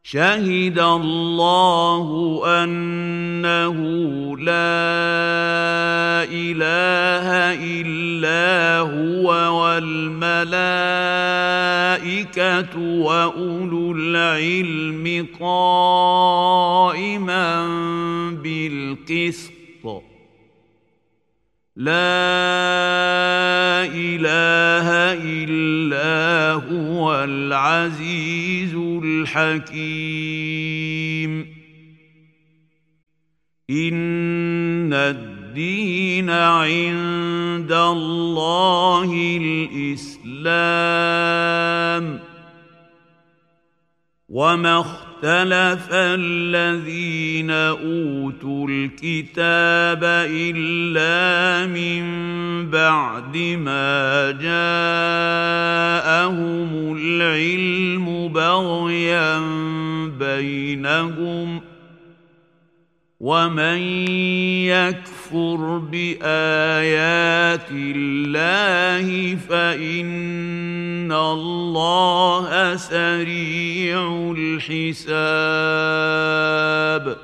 شهد الله أنه لا إله إلا هو والملائكة وأولو العلم قائما بالقسط لا إله إلا هو العزيز الحكيم إن الدين عند الله الإسلام وما اختلف الذين أوتوا الكتاب إلا من بعد ما جاءهم العلم بغيا بينهم ومن يكفر بآيات الله فإن الله سريع الحساب